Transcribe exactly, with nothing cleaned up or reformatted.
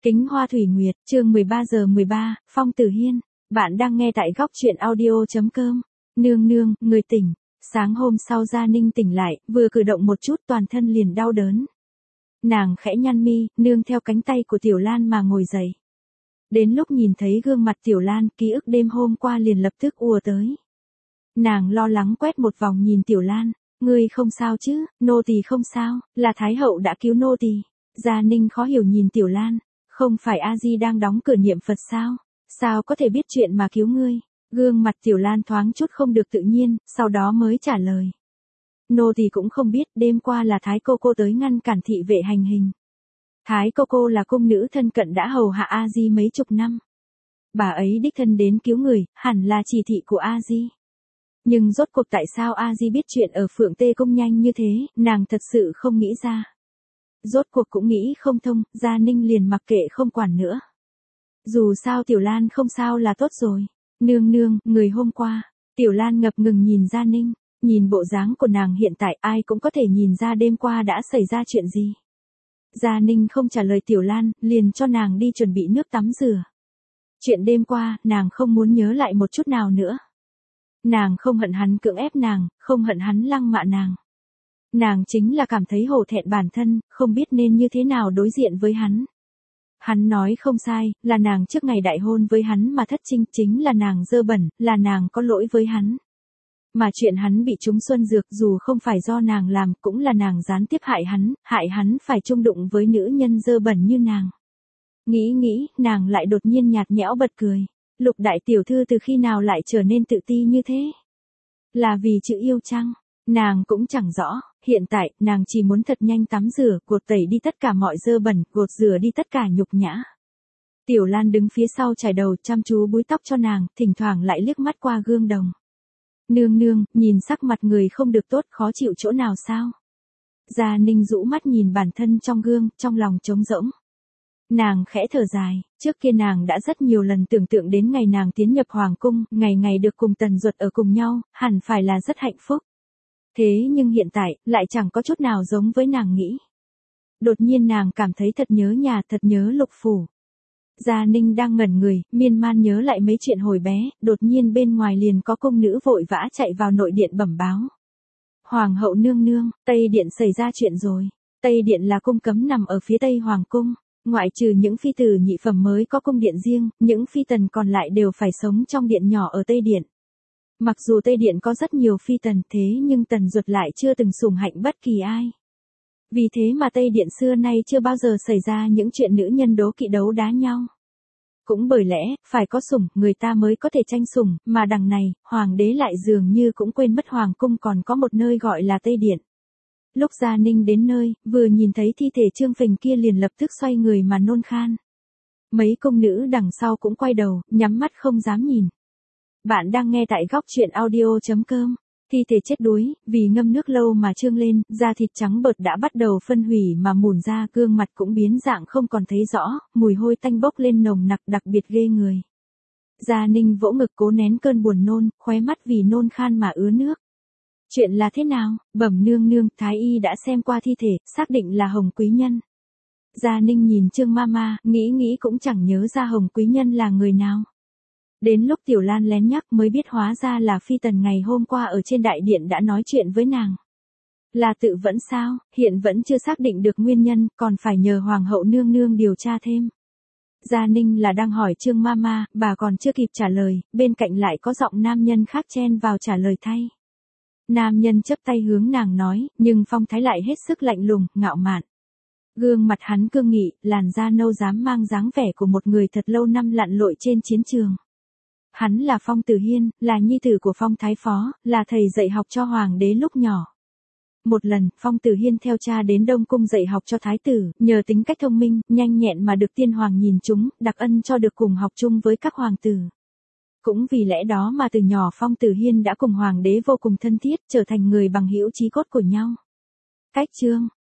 Kính Hoa Thủy Nguyệt, chương mười ba giờ mười ba, Phong Tử Hiên. Bạn đang nghe tại góc truyện audio.com. Nương nương, người tỉnh. Sáng hôm sau Gia Ninh tỉnh lại, vừa cử động một chút toàn thân liền đau đớn. Nàng khẽ nhăn mi, nương theo cánh tay của Tiểu Lan mà ngồi dậy. Đến lúc nhìn thấy gương mặt Tiểu Lan, ký ức đêm hôm qua liền lập tức ùa tới. Nàng lo lắng quét một vòng nhìn Tiểu Lan, ngươi không sao chứ, nô tỳ không sao, là Thái hậu đã cứu nô tỳ. Gia Ninh khó hiểu nhìn Tiểu Lan, không phải A Di đang đóng cửa niệm Phật sao, sao có thể biết chuyện mà cứu ngươi? Gương mặt Tiểu Lan thoáng chút không được tự nhiên, sau đó mới trả lời. Nô tỳ cũng không biết, đêm qua là Thái cô cô tới ngăn cản thị vệ hành hình. Thái cô cô là cung nữ thân cận đã hầu hạ A Di mấy chục năm. Bà ấy đích thân đến cứu người, hẳn là chỉ thị của A Di. Nhưng rốt cuộc tại sao A Di biết chuyện ở Phượng Tê Cung nhanh như thế, nàng thật sự không nghĩ ra. Rốt cuộc cũng nghĩ không thông, Gia Ninh liền mặc kệ không quản nữa. Dù sao Tiểu Lan không sao là tốt rồi. Nương nương, người hôm qua. Tiểu Lan ngập ngừng nhìn Gia Ninh, nhìn bộ dáng của nàng hiện tại ai cũng có thể nhìn ra đêm qua đã xảy ra chuyện gì. Gia Ninh không trả lời Tiểu Lan, liền cho nàng đi chuẩn bị nước tắm rửa. Chuyện đêm qua, nàng không muốn nhớ lại một chút nào nữa. Nàng không hận hắn cưỡng ép nàng, không hận hắn lăng mạ nàng. Nàng chính là cảm thấy hổ thẹn bản thân, không biết nên như thế nào đối diện với hắn. Hắn nói không sai, là nàng trước ngày đại hôn với hắn mà thất trinh, chính là nàng dơ bẩn, là nàng có lỗi với hắn. Mà chuyện hắn bị trúng xuân dược dù không phải do nàng làm, cũng là nàng gián tiếp hại hắn, hại hắn phải chung đụng với nữ nhân dơ bẩn như nàng. Nghĩ nghĩ, nàng lại đột nhiên nhạt nhẽo bật cười. Lục đại tiểu thư từ khi nào lại trở nên tự ti như thế? Là vì chữ yêu chăng? Nàng cũng chẳng rõ, hiện tại, nàng chỉ muốn thật nhanh tắm rửa, gột tẩy đi tất cả mọi dơ bẩn, gột rửa đi tất cả nhục nhã. Tiểu Lan đứng phía sau chải đầu chăm chú búi tóc cho nàng, thỉnh thoảng lại liếc mắt qua gương đồng. Nương nương, nhìn sắc mặt người không được tốt, khó chịu chỗ nào sao? Gia Ninh rũ mắt nhìn bản thân trong gương, trong lòng trống rỗng. Nàng khẽ thở dài, trước kia nàng đã rất nhiều lần tưởng tượng đến ngày nàng tiến nhập hoàng cung, ngày ngày được cùng Tần Duật ở cùng nhau, hẳn phải là rất hạnh phúc. Thế nhưng hiện tại, lại chẳng có chút nào giống với nàng nghĩ. Đột nhiên nàng cảm thấy thật nhớ nhà, thật nhớ Lục phủ. Gia Ninh đang ngẩn người, miên man nhớ lại mấy chuyện hồi bé, đột nhiên bên ngoài liền có cung nữ vội vã chạy vào nội điện bẩm báo. Hoàng hậu nương nương, Tây Điện xảy ra chuyện rồi. Tây Điện là cung cấm nằm ở phía Tây Hoàng cung. Ngoại trừ những phi tử nhị phẩm mới có cung điện riêng, những phi tần còn lại đều phải sống trong điện nhỏ ở Tây Điện. Mặc dù Tây Điện có rất nhiều phi tần thế nhưng Tần Duật lại chưa từng sủng hạnh bất kỳ ai. Vì thế mà Tây Điện xưa nay chưa bao giờ xảy ra những chuyện nữ nhân đố kỵ đấu đá nhau. Cũng bởi lẽ, phải có sủng, người ta mới có thể tranh sủng, mà đằng này, hoàng đế lại dường như cũng quên mất hoàng cung còn có một nơi gọi là Tây Điện. Lúc Gia Ninh đến nơi, vừa nhìn thấy thi thể Trương Phình kia liền lập tức xoay người mà nôn khan. Mấy công nữ đằng sau cũng quay đầu, nhắm mắt không dám nhìn. Bạn đang nghe tại góc truyện audio.com. Thi thể chết đuối, vì ngâm nước lâu mà trương lên, da thịt trắng bợt đã bắt đầu phân hủy mà mủn ra, gương mặt cũng biến dạng không còn thấy rõ, mùi hôi tanh bốc lên nồng nặc đặc biệt ghê người. Gia Ninh vỗ ngực cố nén cơn buồn nôn, khóe mắt vì nôn khan mà ứa nước. Chuyện là thế nào? Bẩm nương nương, Thái y đã xem qua thi thể, xác định là Hồng Quý Nhân. Gia Ninh nhìn Trương Mama, nghĩ nghĩ cũng chẳng nhớ ra Hồng Quý Nhân là người nào. Đến lúc Tiểu Lan lén nhắc mới biết hóa ra là phi tần ngày hôm qua ở trên đại điện đã nói chuyện với nàng. Là tự vẫn sao, hiện vẫn chưa xác định được nguyên nhân, còn phải nhờ Hoàng hậu nương nương điều tra thêm. Gia Ninh là đang hỏi Trương Mama, bà còn chưa kịp trả lời, bên cạnh lại có giọng nam nhân khác chen vào trả lời thay. Nam nhân chắp tay hướng nàng nói, nhưng phong thái lại hết sức lạnh lùng, ngạo mạn. Gương mặt hắn cương nghị, làn da nâu dám mang dáng vẻ của một người thật lâu năm lặn lội trên chiến trường. Hắn là Phong Tử Hiên, là nhi tử của Phong Thái Phó, là thầy dạy học cho hoàng đế lúc nhỏ. Một lần, Phong Tử Hiên theo cha đến Đông Cung dạy học cho thái tử, nhờ tính cách thông minh, nhanh nhẹn mà được tiên hoàng nhìn chúng, đặc ân cho được cùng học chung với các hoàng tử. Cũng vì lẽ đó mà từ nhỏ Phong Tử Hiên đã cùng hoàng đế vô cùng thân thiết, trở thành người bằng hữu chí cốt của nhau. Cách chương,